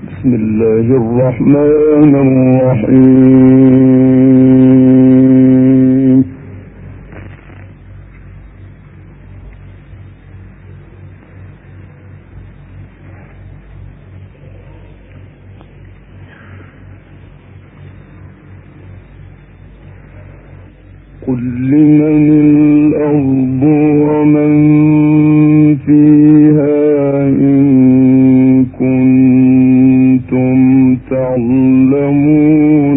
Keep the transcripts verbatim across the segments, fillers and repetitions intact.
بسم الله الرحمن الرحيم. قل لمن الأرض ومن فيها إن كنتم تعلمون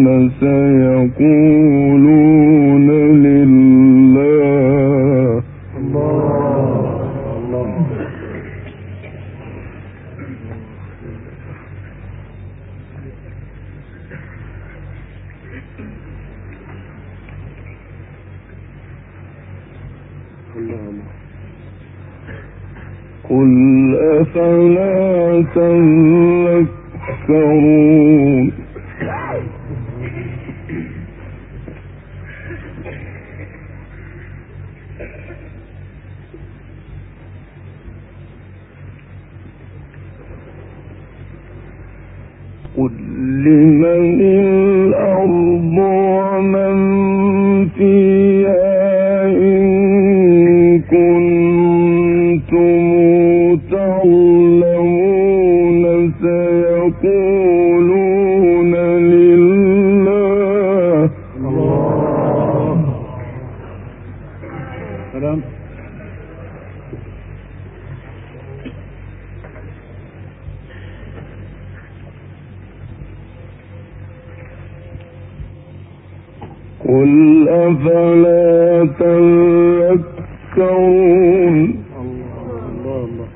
سيقولون لله. الله الله. قل أفلا تذكرون. قل لمن الأرض ومن فيها إن كنتم تعلمون سيقولون لله. الله. سلام. قل أفلا تذكرون. الله الله.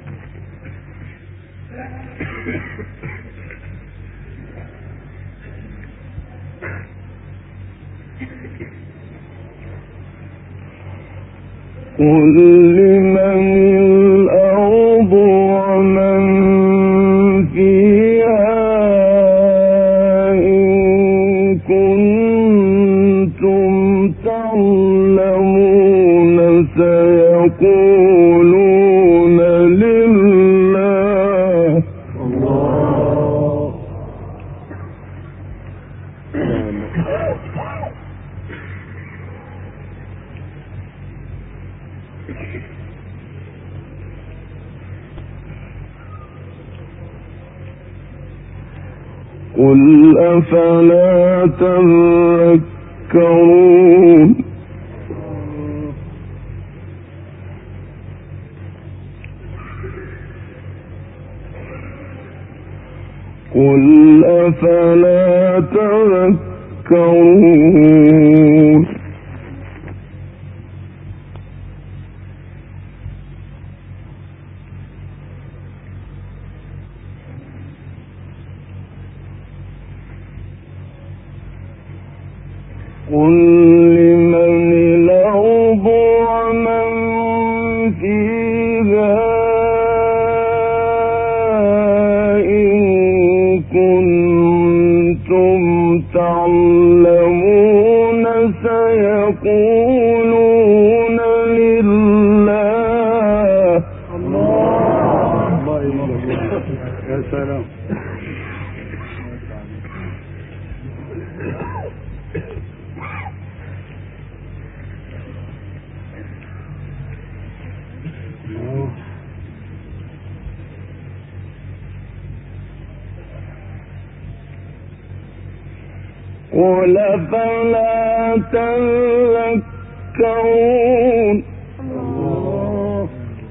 قل لمن الأرض ومن فيها إن كنتم تعلمون سيقولون لله. الله. قل أفلا تذكرون. قل أفلا تذكرون. قل لمن الأرض ومن فيها إن كنتم تعلمون سيقولون لله. الله. يا سلام. قل فلا تذكرون. الله.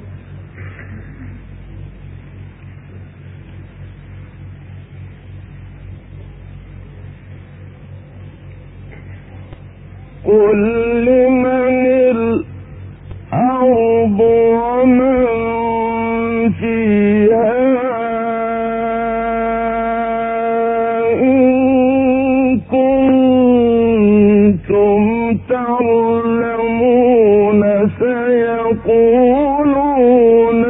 قل لمن الأرض ومن فيها تعلمون سيقولون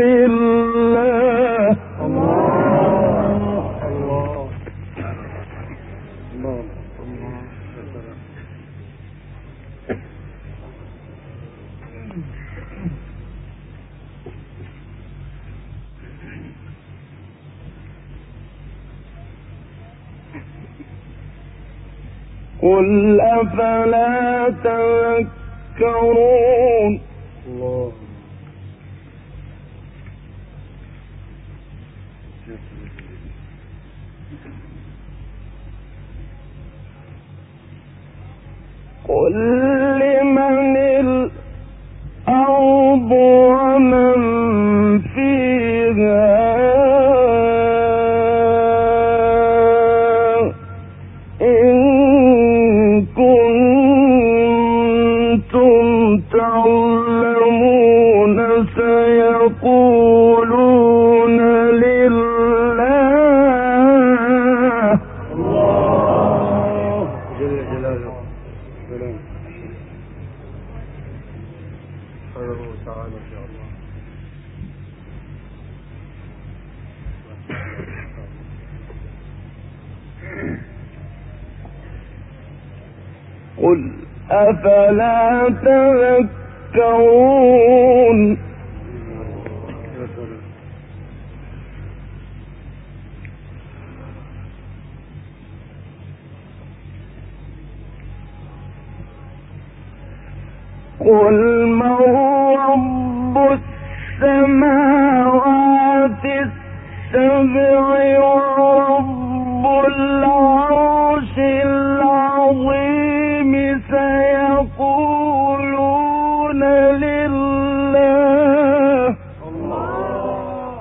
لله. الله الله الله الله. قل أفلا تذكرون. الله. قل لمن الأرض ومن فيها إن كنتم تعلمون سيقولون لله. الله جل جلاله. سبحانه وتعالى. إن شاء الله. قل أفلا تذكرون. قل من رب السماوات السبع ورب العرش العظيم سيقولون لله. الله.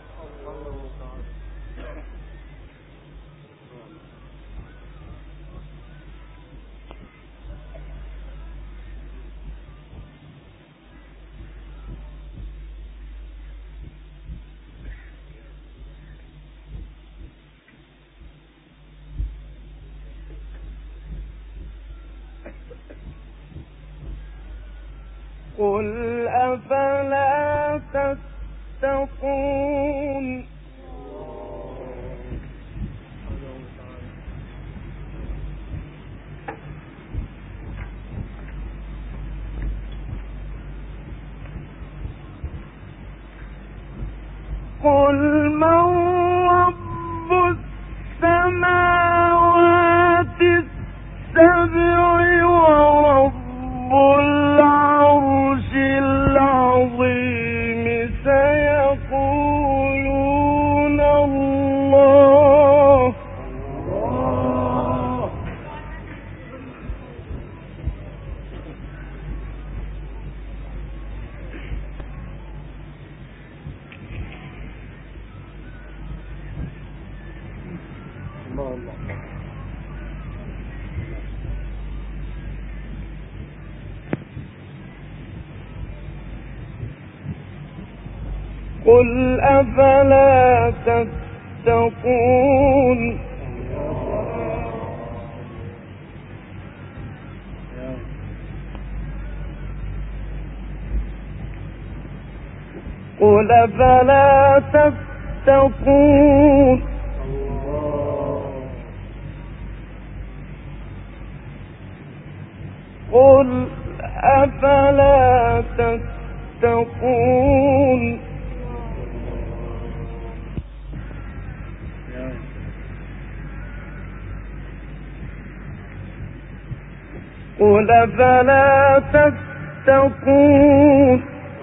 قل أفلا تتقون. قل من رب السماوات السبع ورب العرش العظيم سيقولون الله. الله. قل أفلا تتقون. قل أفلا تتقون. قل أفلا تتقون. قل أفلا تتقون.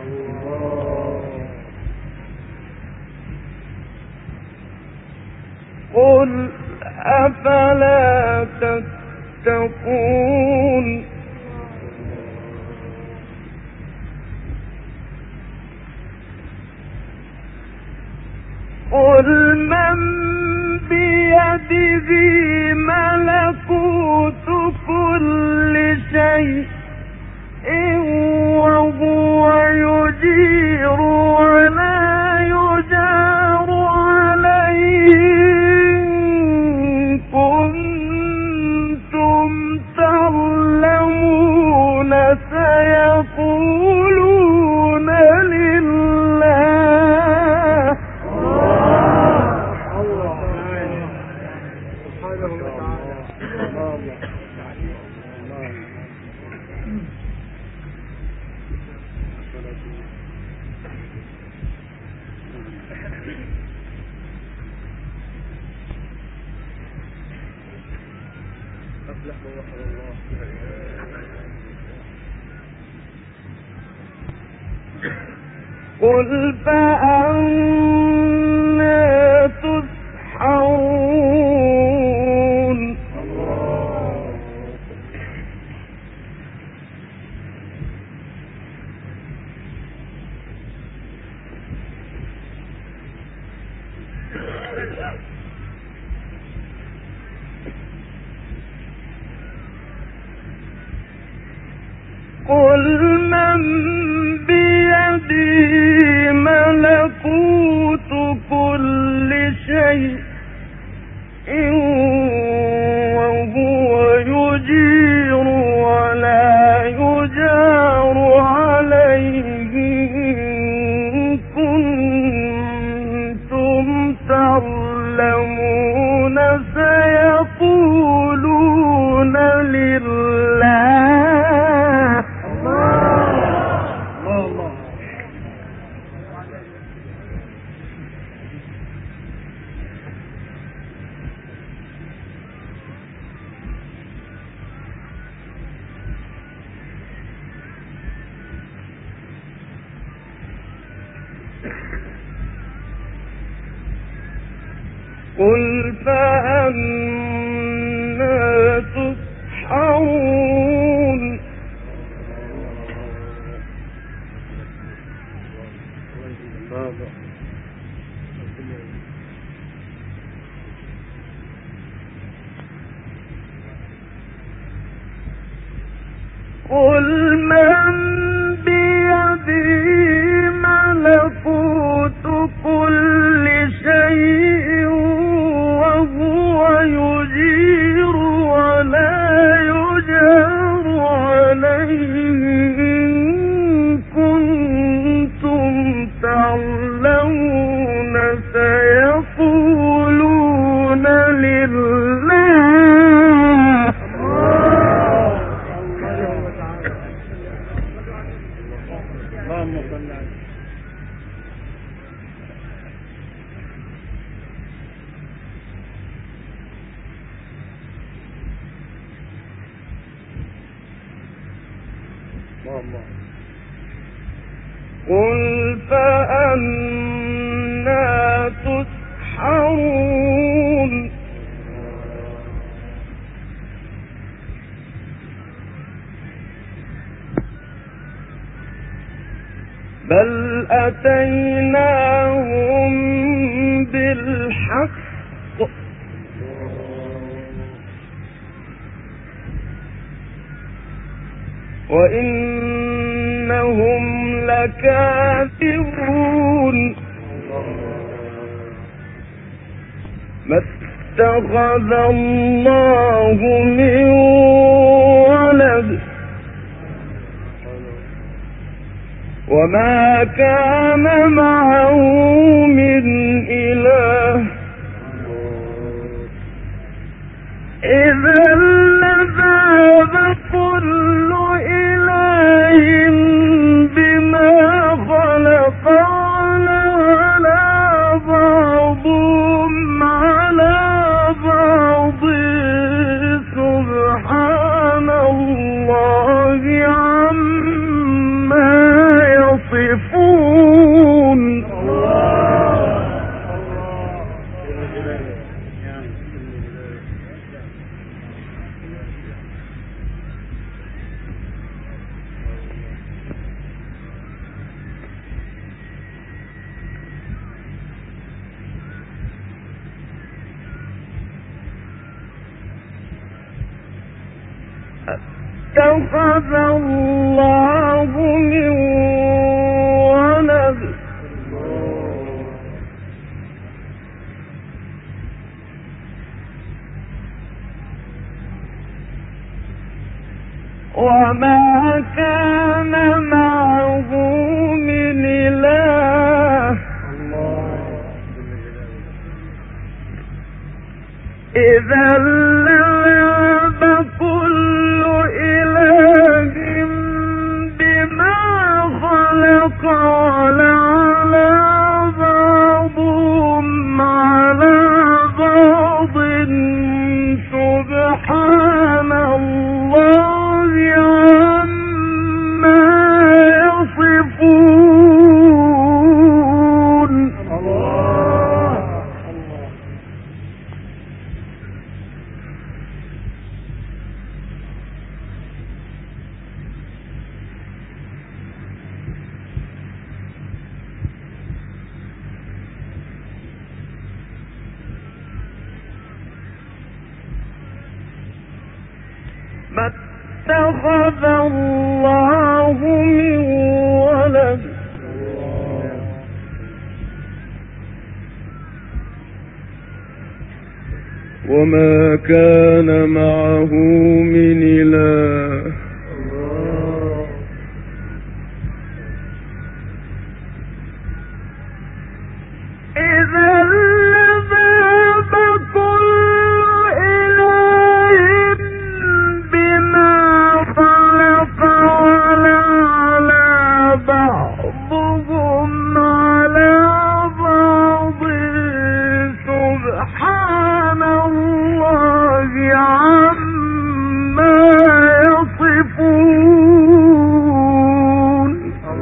قل أفلا تتقون. قل من بيده ملكوت كل شيء وهو يجير ولا يجار عليه إن كنتم تعلمون سيقولون لله. قل فأنا تسحرون قل من بيده ملكوت كل شيء وهو يجير ولا يجار عليه إن كنتم تعلمون سيقولون لله. قل فأنا تسحرون قل من بيده ملكوت كل شيء وهو يجير ولا يجار عليه إن كنتم تعلمون سيقولون لله. اللهم صل على قل فأنا تسحرون بل أتيناهم بالحق وإنهم لكاذبون ما اتخذ الله من ولد وما كان معه من إله إذا لذهب كل إله بما خلق على بعضهم على بعض سبحان الله عما يصفون. اتخذ الله من ولد وما كان معه من إله إذا لذهب كل إله بما خلق على بعضهم على بعض سبحان ما اتخذ الله من ولد وما كان معه من إله إذا لذهب كل إله بما خلق ولعلى بعضهم على بعض سبحان الله عما يصفون.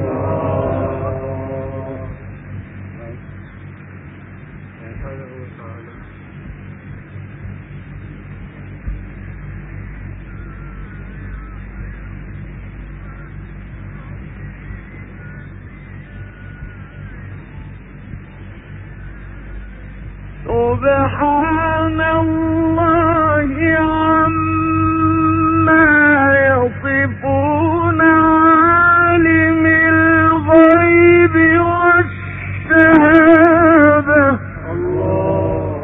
سبحان الله عما يصفون عالم الغيب والشهادة. الله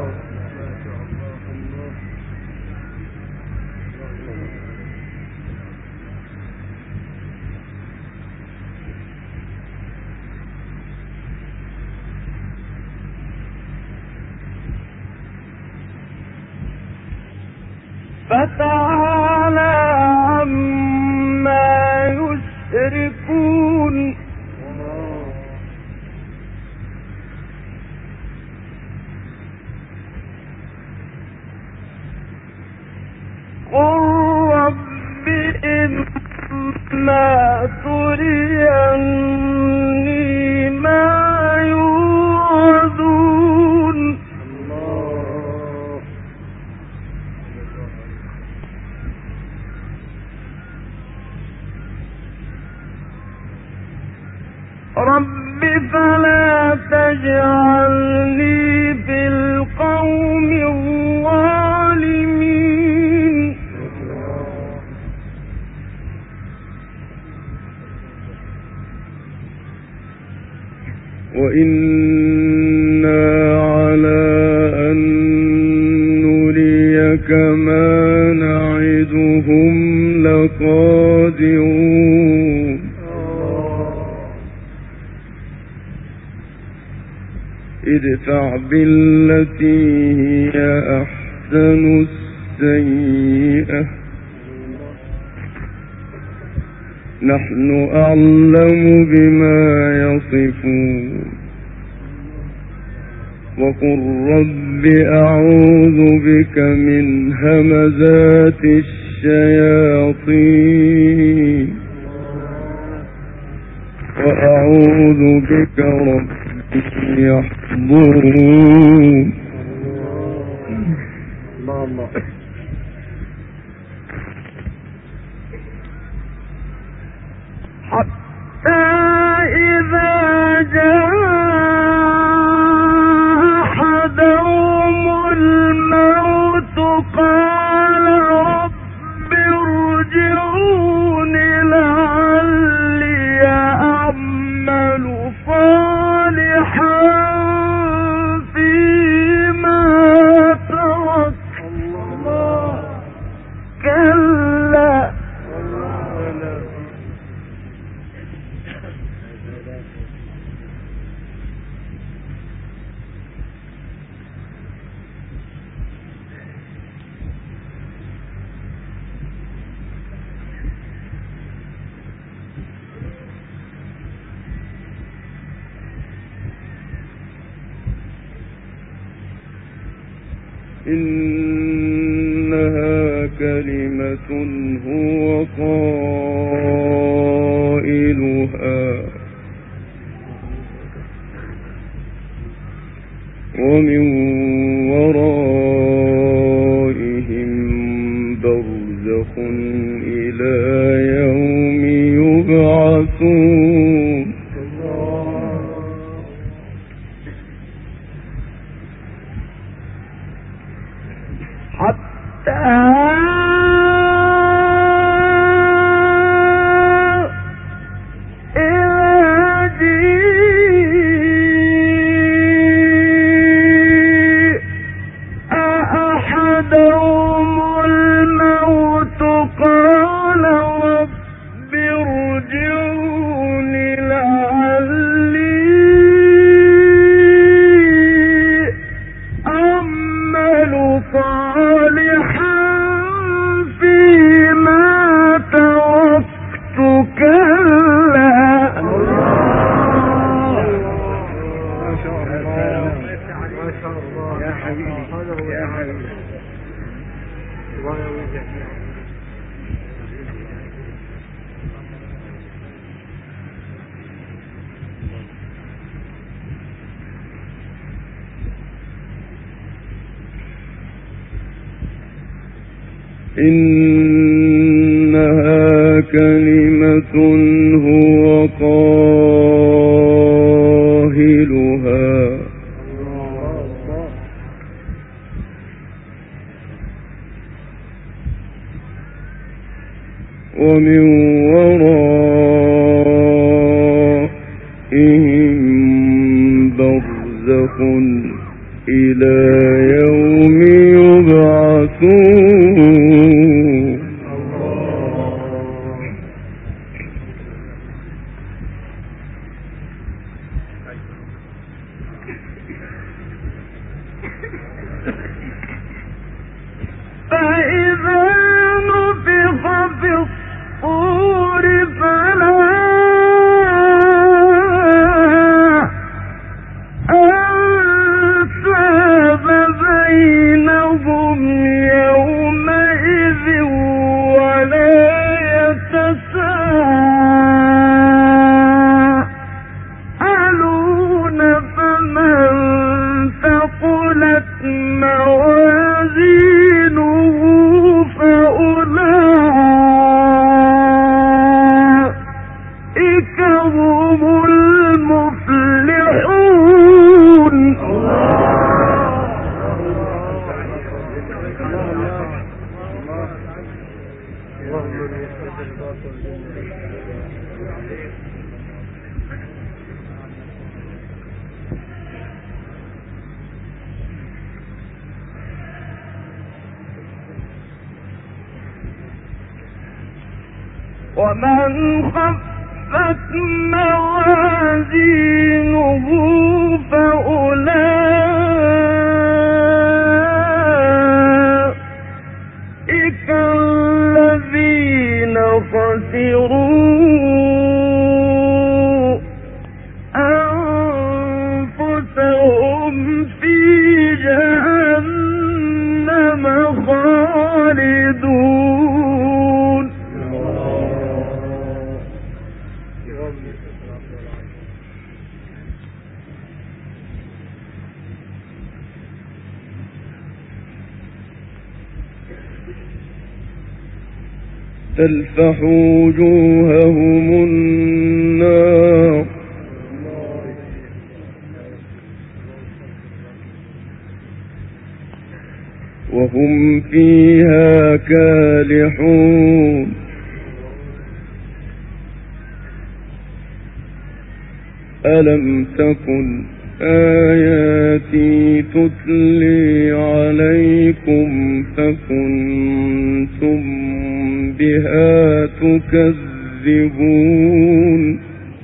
فتعالى عما يشركون. قل رب إما تريني ما يوعدون رب فلا تجعلني في القوم الظالمين. وإنا على أن نريك ما نعدهم لقادرون ادفع بالتي هي أحسن السيئة نحن أعلم بما يصفون وقل رب أعوذ بك من همزات الشياطين وأعوذ بك رب يحضرون. حتى إذا جاء أحدهم الموت قال رب ارجعون لعلي أعمل صالحا فيما ترك. الله كلا إنها كلمة هو قائلها ومن ورائهم برزخ إلى يوم يبعثون. حتى ما شاء الله يا حبيبي يا حبيبي الله يوفقك. إنها كلمة هو قائلها ومن ورائهم برزخ إلى يوم يبعثون. فإذا نفخ في الصور فلا أنساب بينهم يومئذ ولا يتساءلون فمن ثقلت موازينه فأولئك هم المفلحون. ومن خفت موازينه فأولئك الذين خسروا أنفسهم في جهنم خالدون. تلفح وجوههم النار وهم فيها كالحون. ألم تكن آياتي تتلي عليكم فكنتم بها تكذبون.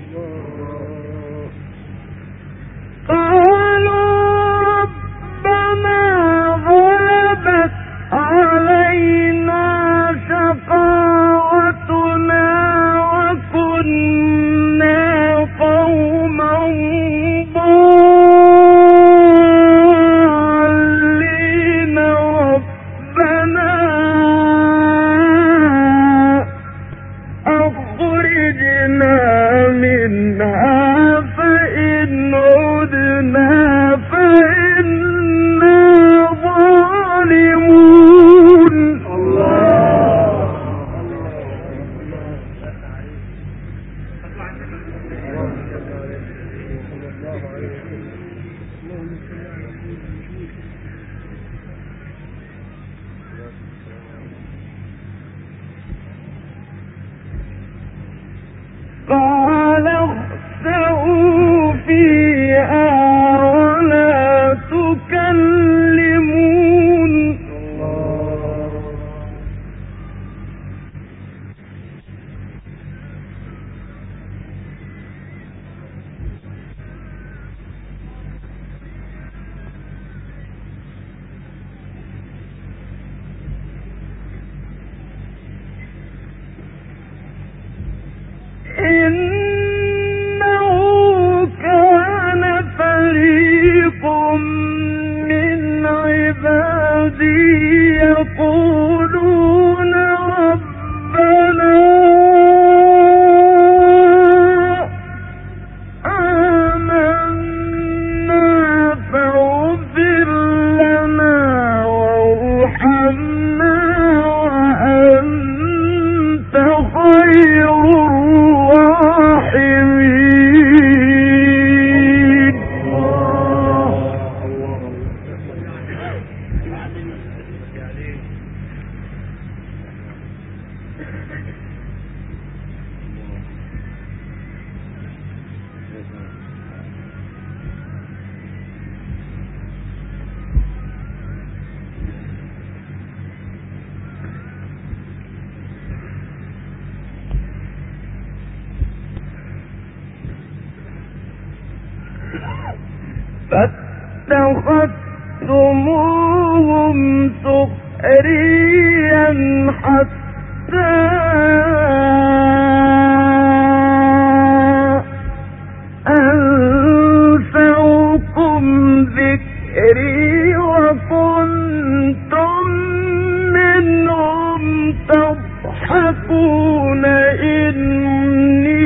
قالوا ربنا غلبت علينا شقاوتنا وكنا قوما ضالين ربنا أخرجنا منها فإن عدنا اتخذتموهم سخريا حتى أنسوكم ذكري وكنتم منهم تضحكون إني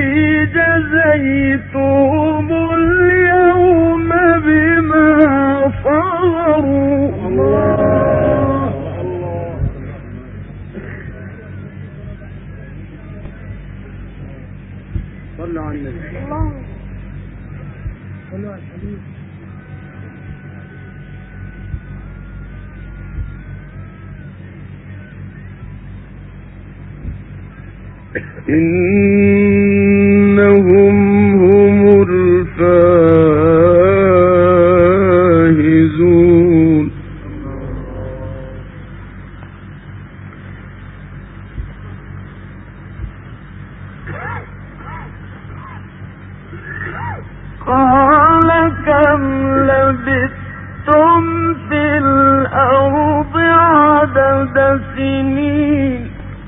جزيتهم اليوم بما صبروا. الله الله. صلوا على النبي. الله صلوا على الحبيب. إنهم هم الفائزون. قال كم لبثتم في الأرض عدد سنين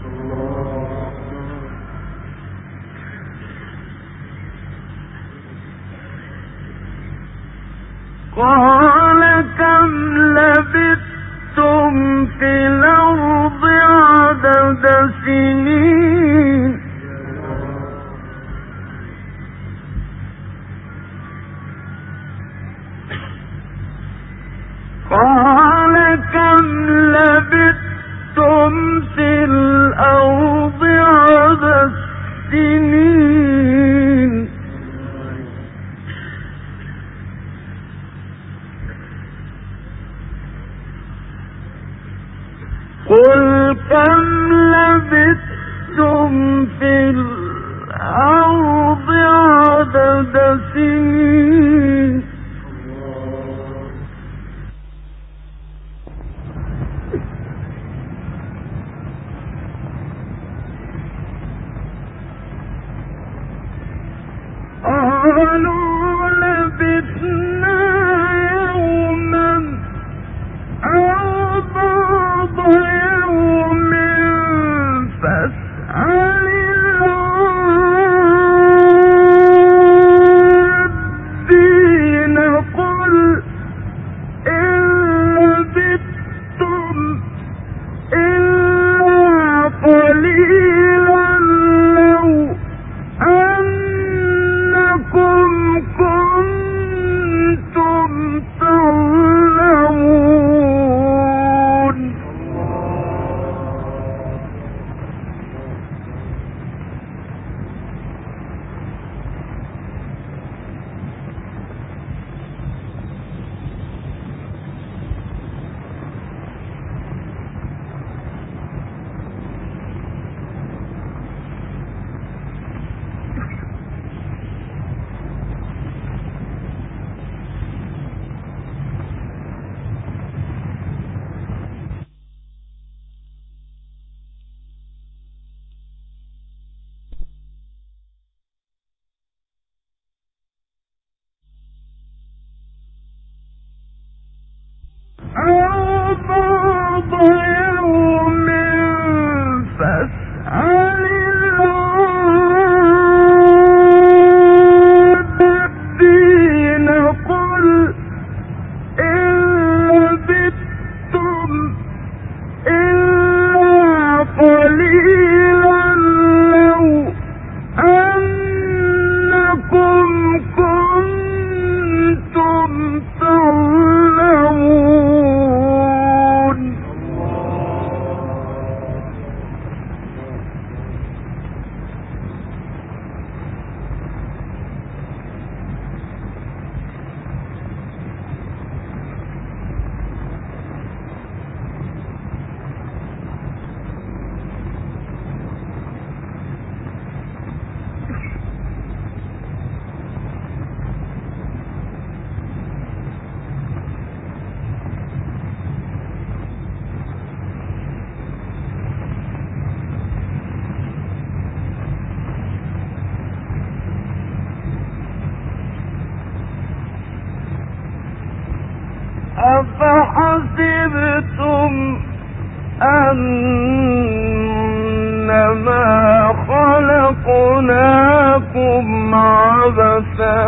قال كم لبثتم في الأرض عدد سنين قال كم لبثتم في الأرض عدد سنين قل كم لبثتم في الأرض عدد سنين قالوا لبثنا يوما أو بعض يوم أفحسبتم أنما خلقناكم عبثا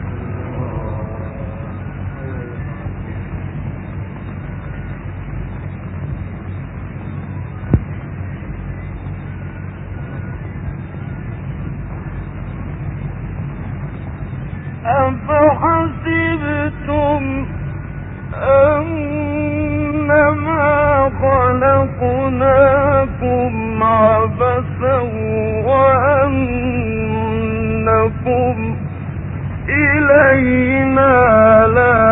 أفحسبتم أنما خلقناكم عبثا وأنكم إلينا لا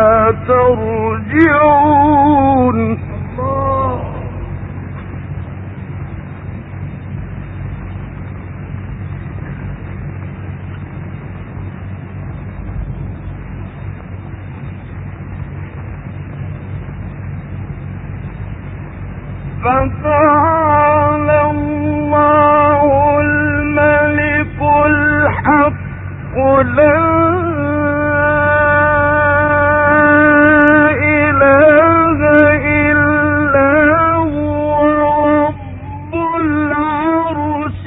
ترجعون. فتعالى الله الملك الحق لا إله إلا هو رب العرش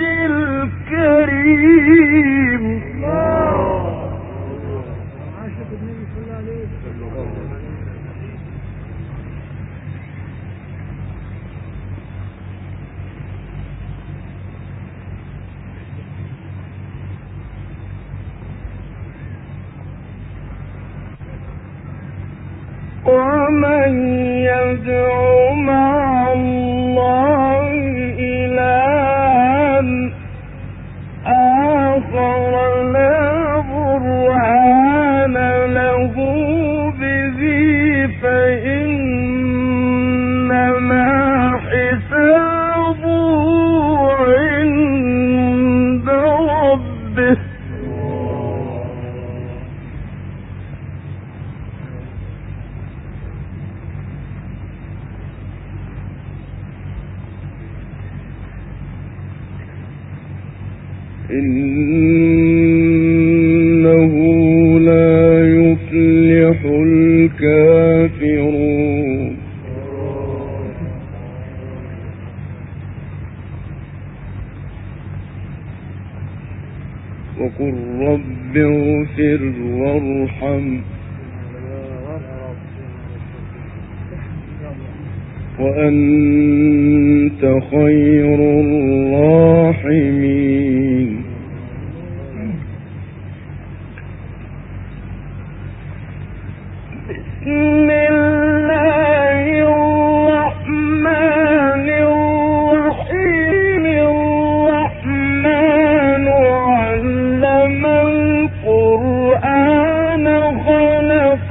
الكريم. ومن يدع مع الله إلها آخر لا برهان له به فإنما حسابه عند ربه. إنه لا يفلح الكافرون. وقل رب اغفر وارحم وأنت خير الراحمين. بسم الله الرحمن الرحيم. الرحمن علم القرآن خلق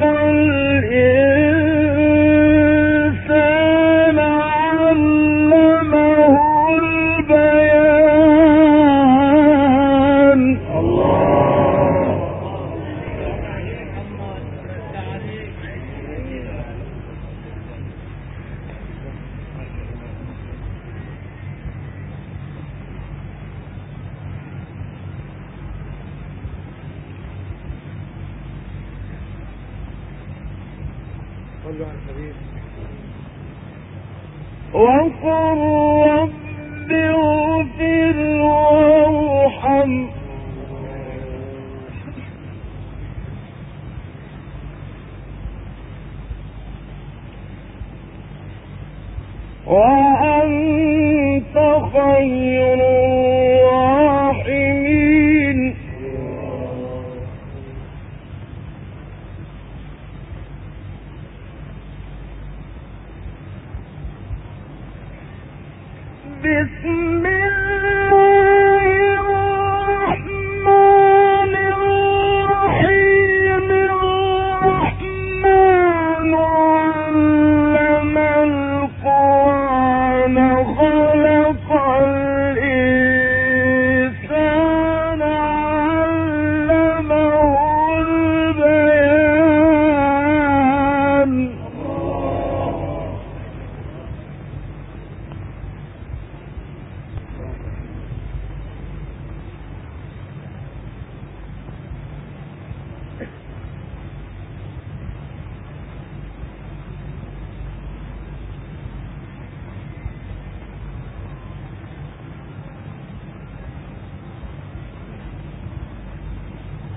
الإنسان علمه البيان. وقل رب اغفر وارحم وأنت خير الراحمين. بسم الله الرحمن الرحيم. الرحمن علم القرآن خلق الإنسان علمه البيان.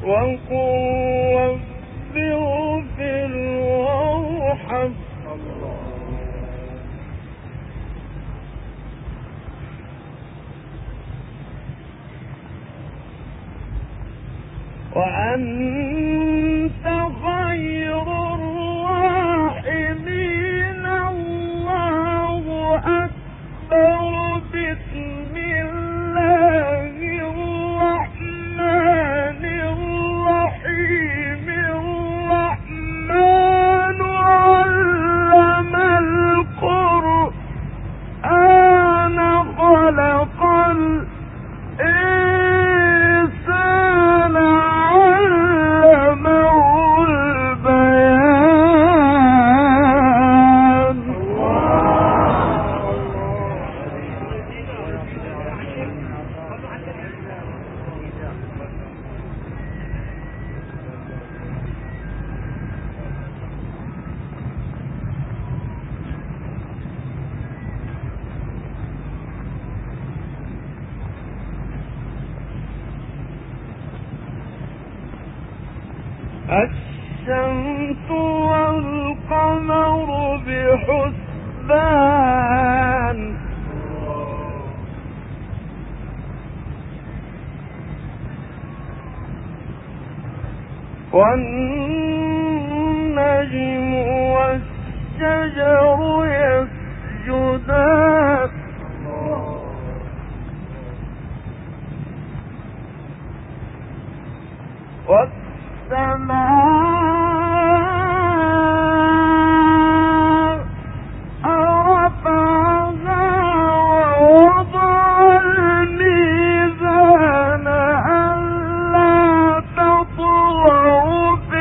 وقل رب اغفر وارحم وأنت خير الراحمين. الله أكبر. بسم الله الرحمن الرحيم. الرحمن علم القرآن خلق الإنسان علمه البيان. الشمس والقمر بحسبان. والنجم والشجر يسجدان. والسماء رفعها ووضع الميزان ألا تطغوا في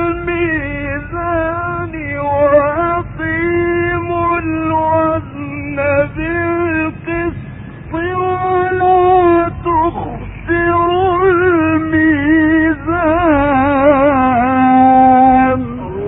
الميزان وأقيموا الوزن بالقسط ولا تخسروا الميزان.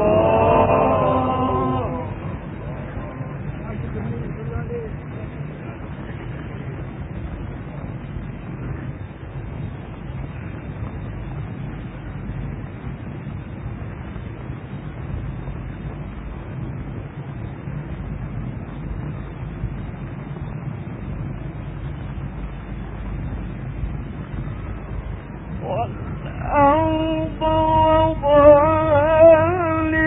والأرض وضعها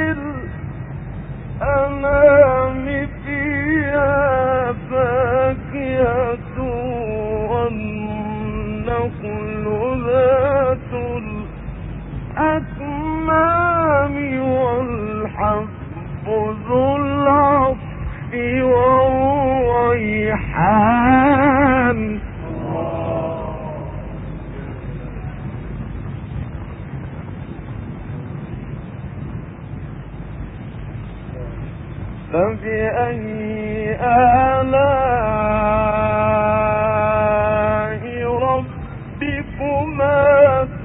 للأنام فيها فاكهة والنخل ذات الأكمام والحب ذو العصف والريحان. فبأي آلاء ربكما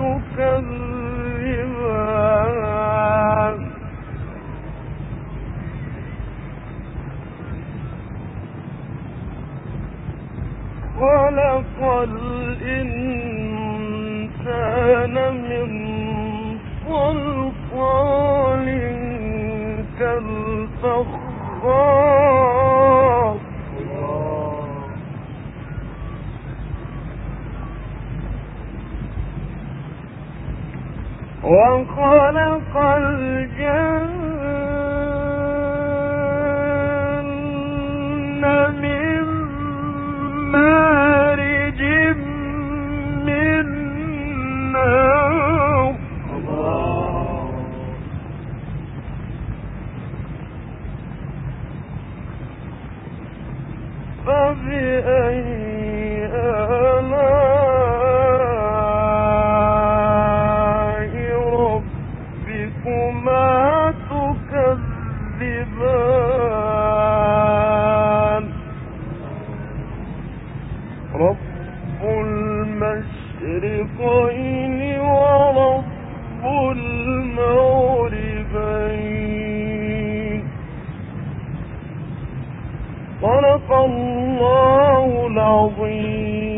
تكذبان. خلق الإنسان من صلصال كالفخار. وخلق الجن من مارج من نار. فبأي آلاء ربكما تكذبان. رب المشرقين ورب المغربين. صدق الله العظيم.